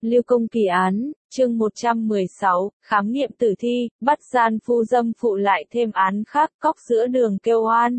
Lưu Công kỳ án, chương 116, khám nghiệm tử thi, bắt gian phu dâm phụ lại thêm án khác, cóc giữa đường kêu oan.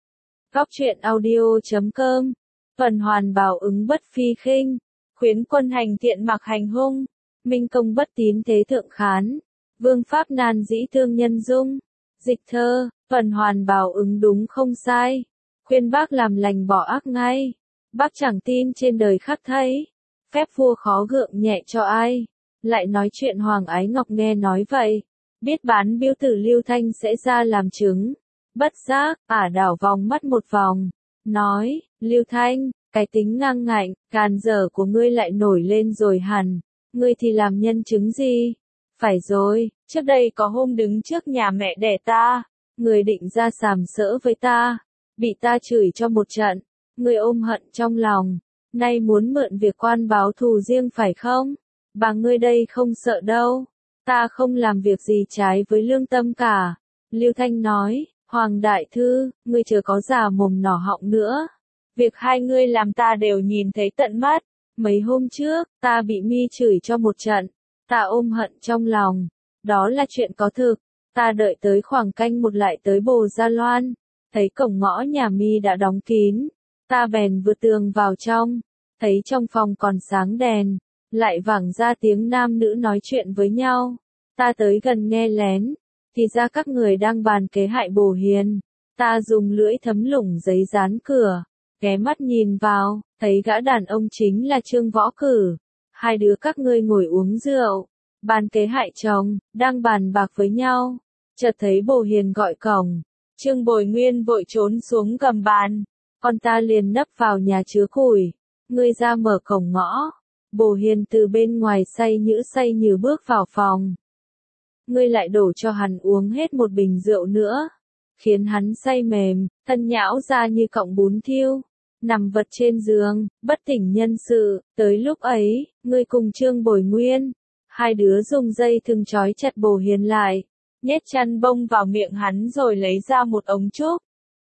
Cóc truyện audio.com. Phần hoàn bảo ứng bất phi khinh, khuyến quân hành thiện mặc hành hung, minh công bất tín thế thượng khán, vương pháp nan dĩ thương nhân dung. Dịch thơ, phần hoàn bảo ứng đúng không sai, khuyên bác làm lành bỏ ác ngay, bác chẳng tin trên đời khắc thấy, phép vua khó gượng nhẹ cho ai. Lại nói chuyện Hoàng Ái Ngọc nghe nói vậy, biết bán biêu tử Lưu Thanh sẽ ra làm chứng, bất giác, đảo vòng mắt một vòng, nói, Lưu Thanh, cái tính ngang ngạnh, càn dở của ngươi lại nổi lên rồi hẳn, ngươi thì làm nhân chứng gì? Phải rồi, trước đây có hôm đứng trước nhà mẹ đẻ ta, người định ra sàm sỡ với ta, bị ta chửi cho một trận, ngươi ôm hận trong lòng, nay muốn mượn việc quan báo thù riêng phải không? Bà ngươi đây không sợ đâu, ta không làm việc gì trái với lương tâm cả. Lưu Thanh nói, Hoàng Đại Thư, ngươi chớ có giả mồm nỏ họng nữa. Việc hai ngươi làm ta đều nhìn thấy tận mắt. Mấy hôm trước, ta bị mi chửi cho một trận, ta ôm hận trong lòng. Đó là chuyện có thực, ta đợi tới khoảng canh một lại tới Bồ Gia Loan, thấy cổng ngõ nhà mi đã đóng kín, ta bèn vượt tường vào trong, thấy trong phòng còn sáng đèn, lại vẳng ra tiếng nam nữ nói chuyện với nhau. Ta tới gần nghe lén, thì ra các người đang bàn kế hại Bồ Hiền. Ta dùng lưỡi thấm lủng giấy dán cửa, ghé mắt nhìn vào, thấy gã đàn ông chính là Trương Võ Cử. Hai đứa các ngươi ngồi uống rượu, bàn kế hại chồng, đang bàn bạc với nhau. Chợt thấy Bồ Hiền gọi cổng, Trương Bồi Nguyên vội trốn xuống gầm bàn, con ta liền nấp vào nhà chứa củi. Ngươi ra mở cổng ngõ. Bồ Hiền từ bên ngoài say nhữ bước vào phòng. Ngươi lại đổ cho hắn uống hết một bình rượu nữa, khiến hắn say mềm, thân nhão ra như cọng bún thiêu, nằm vật trên giường, bất tỉnh nhân sự. Tới lúc ấy, ngươi cùng Trương Bồi Nguyên, hai đứa dùng dây thừng trói chặt Bồ Hiền lại, nhét chăn bông vào miệng hắn rồi lấy ra một ống trúc.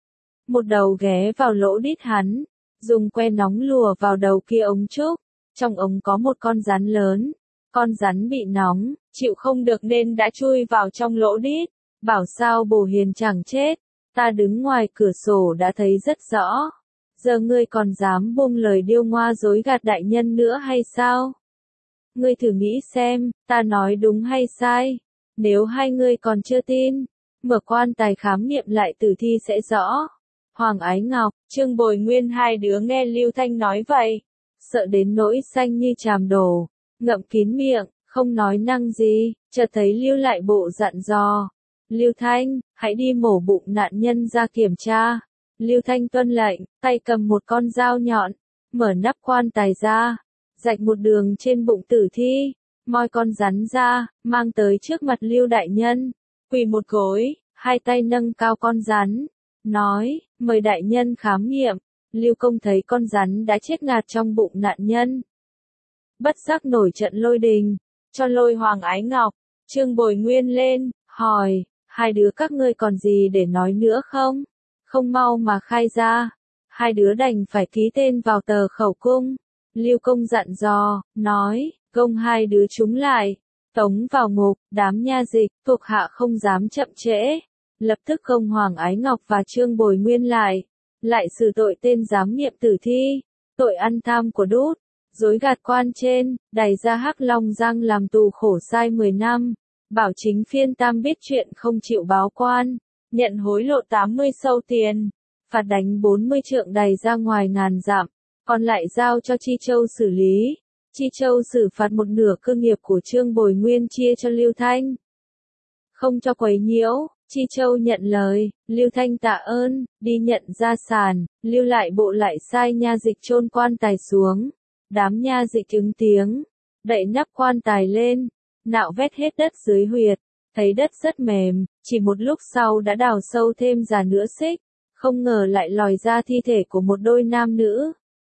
Một đầu ghé vào lỗ đít hắn, dùng que nóng lùa vào đầu kia ống trúc. Trong ống có một con rắn lớn, con rắn bị nóng, chịu không được nên đã chui vào trong lỗ đít. Bảo sao Bồ Hiền chẳng chết, ta đứng ngoài cửa sổ đã thấy rất rõ. Giờ ngươi còn dám buông lời điêu ngoa dối gạt đại nhân nữa hay sao? Ngươi thử nghĩ xem, ta nói đúng hay sai? Nếu hai ngươi còn chưa tin, mở quan tài khám nghiệm lại tử thi sẽ rõ. Hoàng Ái Ngọc, Trương Bồi Nguyên hai đứa nghe Lưu Thanh nói vậy, sợ đến nỗi xanh như chàm đổ, ngậm kín miệng, không nói năng gì. Chợt thấy Lưu lại bộ dặn dò, Lưu Thanh, hãy đi mổ bụng nạn nhân ra kiểm tra. Lưu Thanh tuân lệnh, tay cầm một con dao nhọn, mở nắp quan tài ra, rạch một đường trên bụng tử thi, moi con rắn ra, mang tới trước mặt Lưu đại nhân, quỳ một gối, hai tay nâng cao con rắn, nói, mời đại nhân khám nghiệm. Lưu Công thấy con rắn đã chết ngạt trong bụng nạn nhân, bất giác nổi trận lôi đình, cho lôi Hoàng Ái Ngọc, Trương Bồi Nguyên lên, hỏi, hai đứa các ngươi còn gì để nói nữa không? Không mau mà khai ra. Hai đứa đành phải ký tên vào tờ khẩu cung. Lưu Công dặn dò, nói, gông hai đứa chúng lại, tống vào ngục. Đám nha dịch, thuộc hạ không dám chậm trễ, lập tức gông Hoàng Ái Ngọc và Trương Bồi Nguyên lại xử tội tên giám nghiệm tử thi, tội ăn tham của đút, dối gạt quan trên, đày ra Hắc Long Giang làm tù khổ sai 10 năm, bảo chính phiên tam biết chuyện không chịu báo quan, nhận hối lộ 80 sâu tiền, phạt đánh 40 trượng đày ra ngoài ngàn dặm, còn lại giao cho Chi Châu xử lý. Chi Châu xử phạt một nửa cơ nghiệp của Trương Bồi Nguyên chia cho Lưu Thanh, không cho quấy nhiễu. Chi Châu nhận lời, Lưu Thanh tạ ơn, đi nhận gia sản. Lưu lại bộ lại sai nha dịch chôn quan tài xuống. Đám nha dịch ứng tiếng, đậy nắp quan tài lên, nạo vét hết đất dưới huyệt, thấy đất rất mềm, chỉ một lúc sau đã đào sâu thêm ra nửa xích, không ngờ lại lòi ra thi thể của một đôi nam nữ.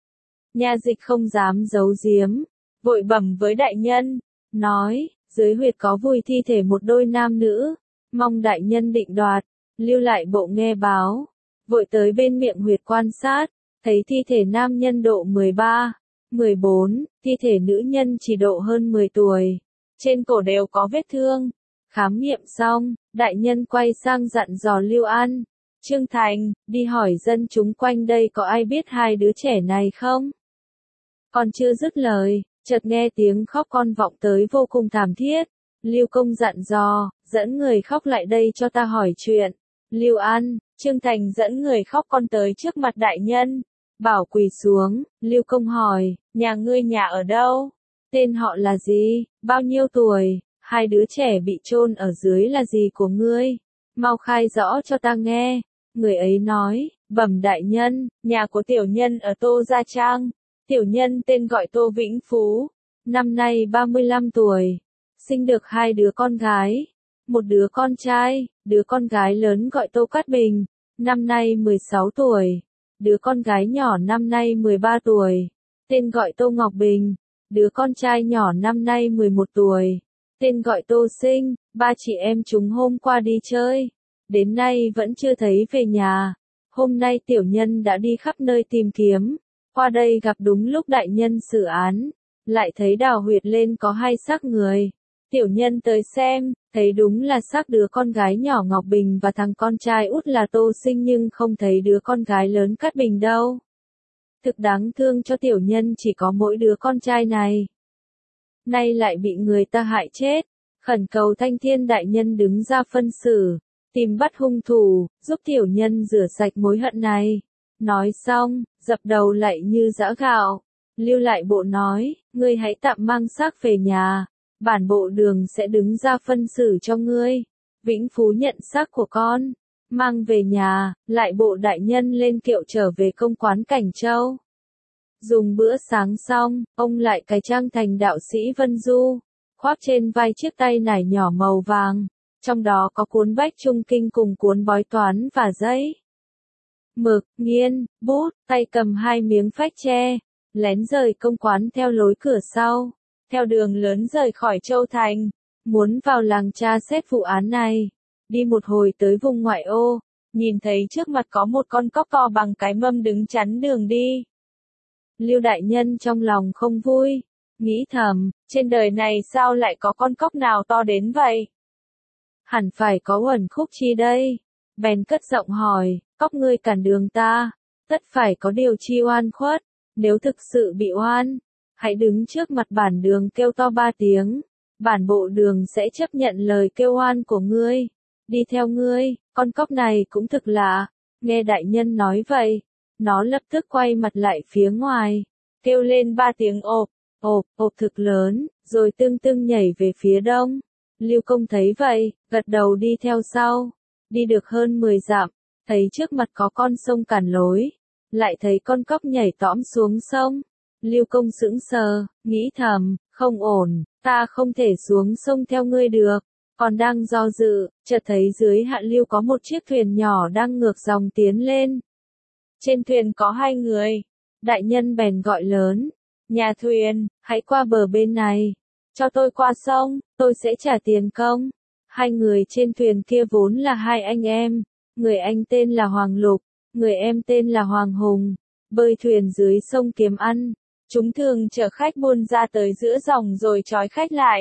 Nha dịch không dám giấu giếm, vội bẩm với đại nhân, nói, dưới huyệt có vùi thi thể một đôi nam nữ, mong đại nhân định đoạt. Lưu lại bộ nghe báo, vội tới bên miệng huyệt quan sát, thấy thi thể nam nhân độ 13, 14. Thi thể nữ nhân chỉ độ hơn 10 tuổi. Trên cổ đều có vết thương. Khám nghiệm xong, đại nhân quay sang dặn dò Lưu An. Trương Thành, đi hỏi dân chúng quanh đây có ai biết hai đứa trẻ này không? Còn chưa dứt lời, chợt nghe tiếng khóc con vọng tới vô cùng thảm thiết. Lưu Công dặn dò, dẫn người khóc lại đây cho ta hỏi chuyện. Lưu An, Trương Thành dẫn người khóc con tới trước mặt đại nhân. Bảo quỳ xuống, Lưu Công hỏi, nhà ngươi nhà ở đâu? Tên họ là gì? Bao nhiêu tuổi? Hai đứa trẻ bị chôn ở dưới là gì của ngươi? Mau khai rõ cho ta nghe. Người ấy nói, bẩm đại nhân, nhà của tiểu nhân ở Tô Gia Trang. Tiểu nhân tên gọi Tô Vĩnh Phú. Năm nay 35 tuổi. Sinh được hai đứa con gái. Một đứa con trai, đứa con gái lớn gọi Tô Cát Bình. Năm nay 16 tuổi. Đứa con gái nhỏ năm nay 13 tuổi. Tên gọi Tô Ngọc Bình. Đứa con trai nhỏ năm nay 11 tuổi. Tên gọi Tô Sinh. Ba chị em chúng hôm qua đi chơi. Đến nay vẫn chưa thấy về nhà. Hôm nay tiểu nhân đã đi khắp nơi tìm kiếm. Qua đây gặp đúng lúc đại nhân xử án. Lại thấy đào huyệt lên có hai xác người. Tiểu nhân tới xem, thấy đúng là xác đứa con gái nhỏ Ngọc Bình và thằng con trai út là Tô Sinh nhưng không thấy đứa con gái lớn Cát Bình đâu. Thực đáng thương cho tiểu nhân chỉ có mỗi đứa con trai này. Nay lại bị người ta hại chết. Khẩn cầu Thanh Thiên đại nhân đứng ra phân xử, tìm bắt hung thủ, giúp tiểu nhân rửa sạch mối hận này. Nói xong, dập đầu lạy như giã gạo. Lưu lại bộ nói, ngươi hãy tạm mang xác về nhà. Bản bộ đường sẽ đứng ra phân xử cho ngươi. Vĩnh Phú nhận xác của con, mang về nhà, lại bộ đại nhân lên kiệu trở về công quán Cảnh Châu. Dùng bữa sáng xong, ông lại cải trang thành đạo sĩ Vân Du, khoác trên vai chiếc tay nải nhỏ màu vàng, trong đó có cuốn bách trung kinh cùng cuốn bói toán và giấy. Mực, nghiên, bút, tay cầm hai miếng phách tre, lén rời công quán theo lối cửa sau. Theo đường lớn rời khỏi Châu Thành, muốn vào làng tra xét vụ án này. Đi một hồi tới vùng ngoại ô, nhìn thấy trước mặt có một con cóc to bằng cái mâm đứng chắn đường đi. Lưu đại nhân trong lòng không vui, nghĩ thầm, trên đời này sao lại có con cóc nào to đến vậy? Hẳn phải có uẩn khúc chi đây. Bèn cất giọng hỏi, cóc ngươi cản đường ta, tất phải có điều chi oan khuất, nếu thực sự bị oan. Hãy đứng trước mặt bản đường kêu to 3 tiếng. Bản bộ đường sẽ chấp nhận lời kêu oan của ngươi. Đi theo ngươi, con cóc này cũng thực lạ. Nghe đại nhân nói vậy, nó lập tức quay mặt lại phía ngoài. Kêu lên 3 tiếng ộp, ộp, ộp thực lớn, rồi tương tương nhảy về phía đông. Lưu Công thấy vậy, gật đầu đi theo sau. Đi được hơn 10 dặm, thấy trước mặt có con sông cản lối. Lại thấy con cóc nhảy tõm xuống sông. Lưu Công sững sờ, nghĩ thầm, không ổn, ta không thể xuống sông theo ngươi được. Còn đang do dự, chợt thấy dưới hạ lưu có một chiếc thuyền nhỏ đang ngược dòng tiến lên. Trên thuyền có 2 người. Đại nhân bèn gọi lớn, nhà thuyền, hãy qua bờ bên này. Cho tôi qua sông, tôi sẽ trả tiền công. 2 người trên thuyền kia vốn là 2 anh em. Người anh tên là Hoàng Lục, người em tên là Hoàng Hùng. Bơi thuyền dưới sông kiếm ăn. Chúng thường chở khách buôn ra tới giữa dòng rồi trói khách lại.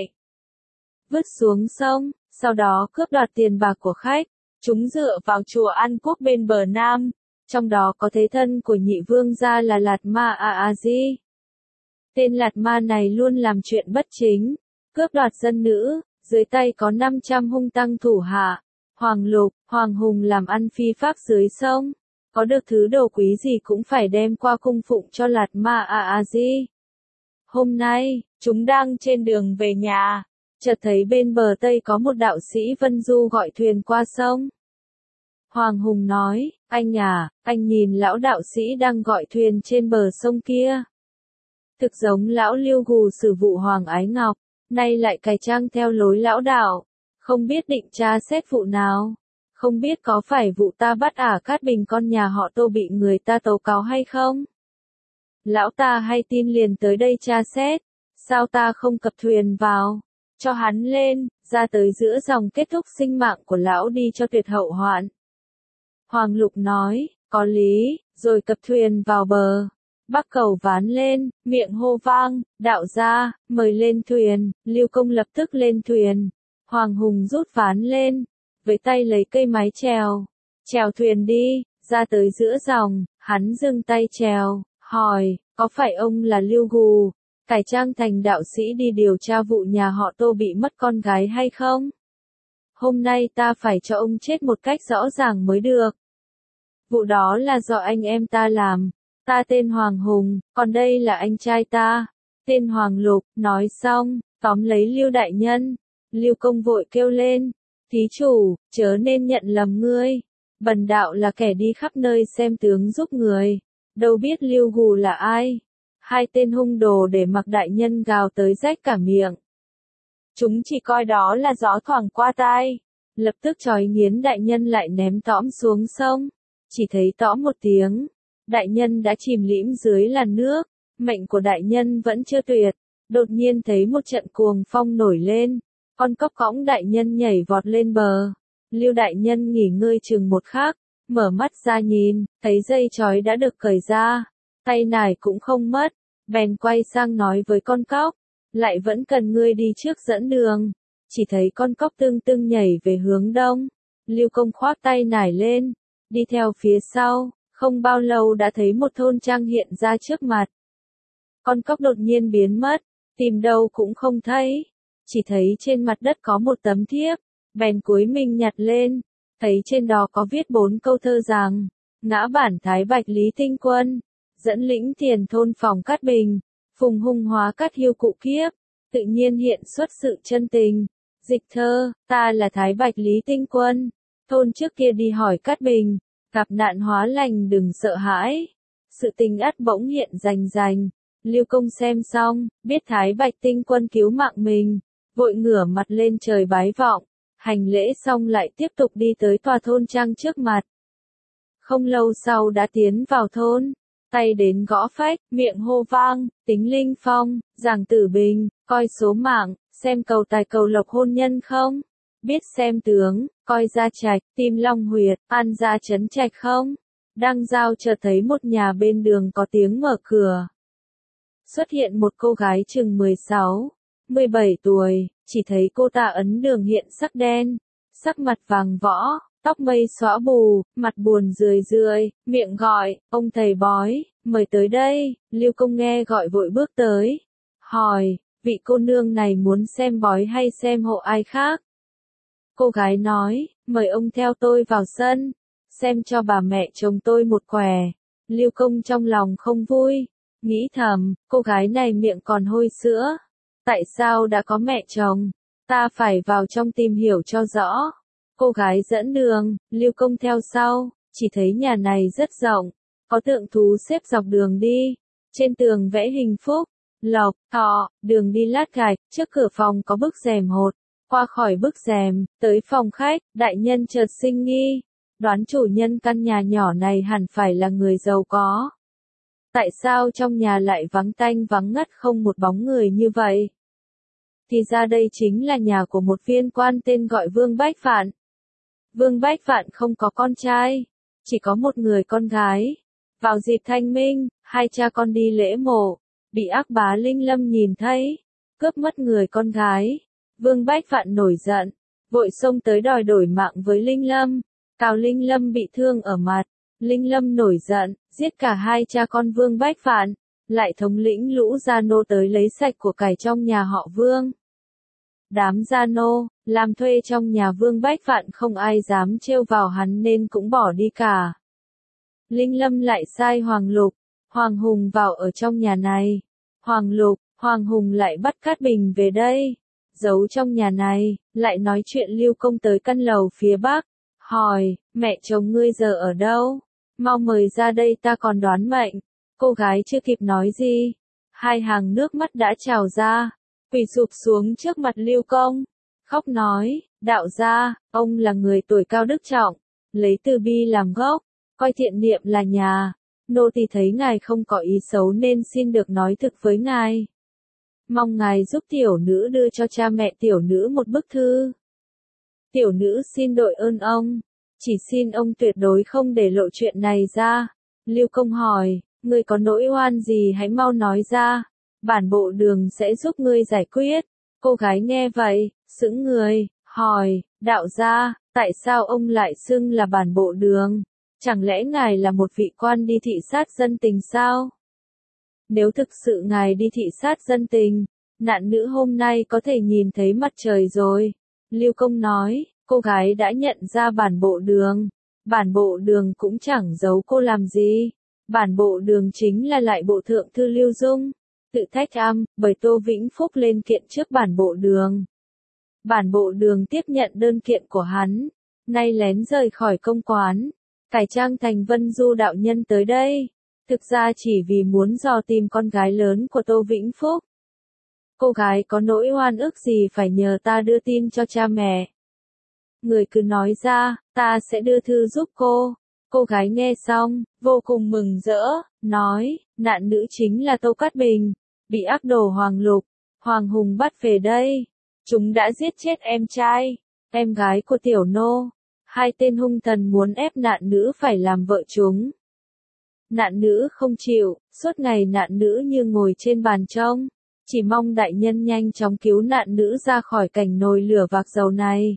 Vứt xuống sông, sau đó cướp đoạt tiền bạc của khách. Chúng dựa vào chùa An Quốc bên bờ Nam. Trong đó có thế thân của nhị vương gia là Lạt Ma A Di. Tên Lạt Ma này luôn làm chuyện bất chính, cướp đoạt dân nữ, dưới tay có 500 hung tăng thủ hạ. Hoàng Lục, Hoàng Hùng làm ăn phi pháp dưới sông. Có được thứ đồ quý gì cũng phải đem qua cung phụng cho Lạt Ma A Di. Hôm nay, chúng đang trên đường về nhà, chợt thấy bên bờ Tây có một đạo sĩ Vân Du gọi thuyền qua sông. Hoàng Hùng nói, anh à, anh nhìn lão đạo sĩ đang gọi thuyền trên bờ sông kia. Thực giống lão Lưu Gù sử vụ Hoàng Ái Ngọc, nay lại cải trang theo lối lão đạo, không biết định tra xét vụ nào. Không biết có phải vụ ta bắt Cát Bình con nhà họ Tô bị người ta tố cáo hay không? Lão ta hay tin liền tới đây tra xét, sao ta không cập thuyền vào, cho hắn lên, ra tới giữa dòng kết thúc sinh mạng của lão đi cho tuyệt hậu hoạn. Hoàng Lục nói, có lý, rồi cập thuyền vào bờ. Bắc cầu ván lên, miệng hô vang, đạo gia, mời lên thuyền, Lưu Công lập tức lên thuyền. Hoàng Hùng rút ván lên, với tay lấy cây mái chèo. Chèo thuyền đi, ra tới giữa dòng, hắn dừng tay chèo, hỏi, có phải ông là Lưu Gù, cải trang thành đạo sĩ đi điều tra vụ nhà họ Tô bị mất con gái hay không? Hôm nay ta phải cho ông chết một cách rõ ràng mới được. Vụ đó là do anh em ta làm. Ta tên Hoàng Hùng, còn đây là anh trai ta, tên Hoàng Lục. Nói xong, tóm lấy Lưu đại nhân. Lưu Công vội kêu lên, thí chủ, chớ nên nhận lầm ngươi. Bần đạo là kẻ đi khắp nơi xem tướng giúp người, đâu biết Lưu Gù là ai. Hai tên hung đồ để mặc đại nhân gào tới rách cả miệng. Chúng chỉ coi đó là gió thoảng qua tai, lập tức trói nghiến đại nhân lại ném tõm xuống sông. Chỉ thấy tõm một tiếng, đại nhân đã chìm lĩm dưới làn nước. Mệnh của đại nhân vẫn chưa tuyệt, đột nhiên thấy một trận cuồng phong nổi lên, con cóc cõng đại nhân nhảy vọt lên bờ. Lưu đại nhân nghỉ ngơi chừng một khắc, mở mắt ra nhìn, thấy dây trói đã được cởi ra, tay nải cũng không mất, bèn quay sang nói với con cóc, lại vẫn cần ngươi đi trước dẫn đường. Chỉ thấy con cóc tưng tưng nhảy về hướng đông. Lưu Công khoác tay nải lên, đi theo phía sau, không bao lâu đã thấy một thôn trang hiện ra trước mặt. Con cóc đột nhiên biến mất, tìm đâu cũng không thấy, chỉ thấy trên mặt đất có một tấm thiếp, bèn cúi mình nhặt lên, thấy trên đó có viết 4 câu thơ rằng, ngã bản Thái Bạch Lý Tinh Quân, dẫn lĩnh tiền thôn phòng Cát Bình, phùng hung hóa Cát Hiêu cụ kiếp, tự nhiên hiện xuất sự chân tình. Dịch thơ, ta là Thái Bạch Lý Tinh Quân, thôn trước kia đi hỏi Cát Bình, gặp nạn hóa lành đừng sợ hãi, sự tình ắt bỗng hiện rành rành. Lưu Công xem xong, biết Thái Bạch Tinh Quân cứu mạng mình, vội ngửa mặt lên trời bái vọng, hành lễ xong lại tiếp tục đi tới tòa thôn trang trước mặt. Không lâu sau đã tiến vào thôn, tay đến gõ phách, miệng hô vang, tính linh phong, giảng tử bình, coi số mạng, xem cầu tài cầu lộc hôn nhân không? Biết xem tướng, coi gia trạch, tim long huyệt, an gia trấn trạch không? Đang giao chợt thấy một nhà bên đường có tiếng mở cửa. Xuất hiện một cô gái chừng 16, 17 tuổi, chỉ thấy cô ta ấn đường hiện sắc đen, sắc mặt vàng võ, tóc mây xõa bù, mặt buồn rười rượi, miệng gọi, ông thầy bói, mời tới đây. Lưu Công nghe gọi vội bước tới, hỏi, vị cô nương này muốn xem bói hay xem hộ ai khác? Cô gái nói, mời ông theo tôi vào sân, xem cho bà mẹ chồng tôi một quẻ. Lưu Công trong lòng không vui, nghĩ thầm, cô gái này miệng còn hôi sữa, tại sao đã có mẹ chồng, ta phải vào trong tìm hiểu cho rõ. Cô gái dẫn đường, Lưu Công theo sau, chỉ thấy nhà này rất rộng, có tượng thú xếp dọc đường đi, trên tường vẽ hình phúc, lộc, thọ, đường đi lát gạch, trước cửa phòng có bức rèm hột, qua khỏi bức rèm, tới phòng khách, đại nhân chợt sinh nghi, đoán chủ nhân căn nhà nhỏ này hẳn phải là người giàu có. Tại sao trong nhà lại vắng tanh vắng ngắt không một bóng người như vậy? Thì ra đây chính là nhà của một viên quan tên gọi Vương Bách Phạn. Vương Bách Phạn không có con trai, chỉ có một người con gái. Vào dịp thanh minh, hai cha con đi lễ mộ, bị ác bá Linh Lâm nhìn thấy, cướp mất người con gái. Vương Bách Phạn nổi giận, vội xông tới đòi đổi mạng với Linh Lâm. Cào Linh Lâm bị thương ở mặt, Linh Lâm nổi giận, giết cả hai cha con Vương Bách Phạn, lại thống lĩnh lũ gia nô tới lấy sạch của cải trong nhà họ Vương. Đám gia nô, làm thuê trong nhà Vương Bách Phạn không ai dám trêu vào hắn nên cũng bỏ đi cả. Linh Lâm lại sai Hoàng Lục, Hoàng Hùng vào ở trong nhà này. Hoàng Lục, Hoàng Hùng lại bắt Cát Bình về đây, giấu trong nhà này, lại nói chuyện Lưu Công tới căn lầu phía bắc, hỏi, mẹ chồng ngươi giờ ở đâu? Mau mời ra đây ta còn đoán mệnh. Cô gái chưa kịp nói gì, hai hàng nước mắt đã trào ra, quỳ sụp xuống trước mặt Lưu Công, khóc nói, đạo gia, ông là người tuổi cao đức trọng, lấy từ bi làm gốc, coi thiện niệm là nhà, nô tỳ thấy ngài không có ý xấu nên xin được nói thực với ngài. Mong ngài giúp tiểu nữ đưa cho cha mẹ tiểu nữ một bức thư. Tiểu nữ xin đội ơn ông, chỉ xin ông tuyệt đối không để lộ chuyện này ra. Lưu Công hỏi, Ngươi có nỗi oan gì hãy mau nói ra, bản bộ đường sẽ giúp ngươi giải quyết. Cô gái nghe vậy, sững người, hỏi, đạo gia, tại sao ông lại xưng là bản bộ đường? Chẳng lẽ ngài là một vị quan đi thị sát dân tình sao? Nếu thực sự ngài đi thị sát dân tình, nạn nữ hôm nay có thể nhìn thấy mặt trời rồi. Lưu Công nói, cô gái đã nhận ra bản bộ đường. Bản bộ đường cũng chẳng giấu cô làm gì. Bản bộ đường chính là lại bộ thượng thư Lưu Dung. Tự thách bởi Tô Vĩnh Phúc lên kiện trước bản bộ đường. Bản bộ đường tiếp nhận đơn kiện của hắn, nay lén rời khỏi công quán, cải trang thành Vân Du đạo nhân tới đây. Thực ra chỉ vì muốn dò tìm con gái lớn của Tô Vĩnh Phúc. Cô gái có nỗi oan ức gì phải nhờ ta đưa tin cho cha mẹ. Người cứ nói ra, ta sẽ đưa thư giúp cô. Cô gái nghe xong, vô cùng mừng rỡ, nói, nạn nữ chính là Tô Cát Bình, bị ác đồ Hoàng Lục, Hoàng Hùng bắt về đây. Chúng đã giết chết em trai, em gái của tiểu nô. Hai tên hung thần muốn ép nạn nữ phải làm vợ chúng. Nạn nữ không chịu, suốt ngày nạn nữ như ngồi trên bàn trông, chỉ mong đại nhân nhanh chóng cứu nạn nữ ra khỏi cảnh nồi lửa vạc dầu này.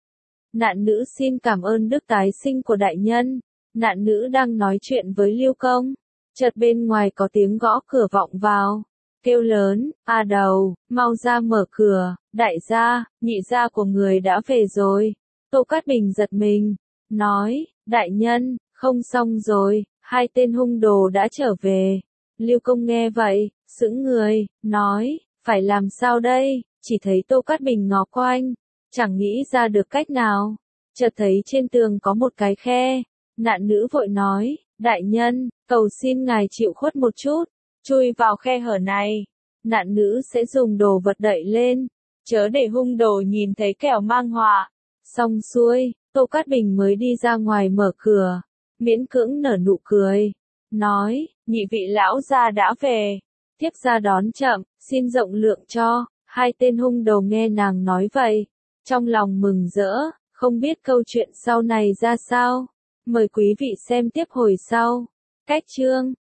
Nạn nữ xin cảm ơn đức tái sinh của đại nhân. Nạn nữ đang nói chuyện với Lưu Công, chợt bên ngoài có tiếng gõ cửa vọng vào, kêu lớn, a đầu, mau ra mở cửa, đại gia, nhị gia của người đã về rồi. Tô Cát Bình giật mình, nói, đại nhân, không xong rồi, hai tên hung đồ đã trở về. Lưu Công nghe vậy, sững người, nói, phải làm sao đây, chỉ thấy Tô Cát Bình ngó quanh, chẳng nghĩ ra được cách nào, chợt thấy trên tường có một cái khe. Nạn nữ vội nói, đại nhân, cầu xin ngài chịu khuất một chút, chui vào khe hở này. Nạn nữ sẽ dùng đồ vật đậy lên, chớ để hung đồ nhìn thấy kẻo mang họa. Xong xuôi, Tô Cát Bình mới đi ra ngoài mở cửa, miễn cưỡng nở nụ cười, nói, nhị vị lão gia đã về, thiếp ra đón chậm, xin rộng lượng cho. Hai tên hung đồ nghe nàng nói vậy, trong lòng mừng rỡ, không biết câu chuyện sau này ra sao. Mời quý vị xem tiếp hồi sau. Cách chương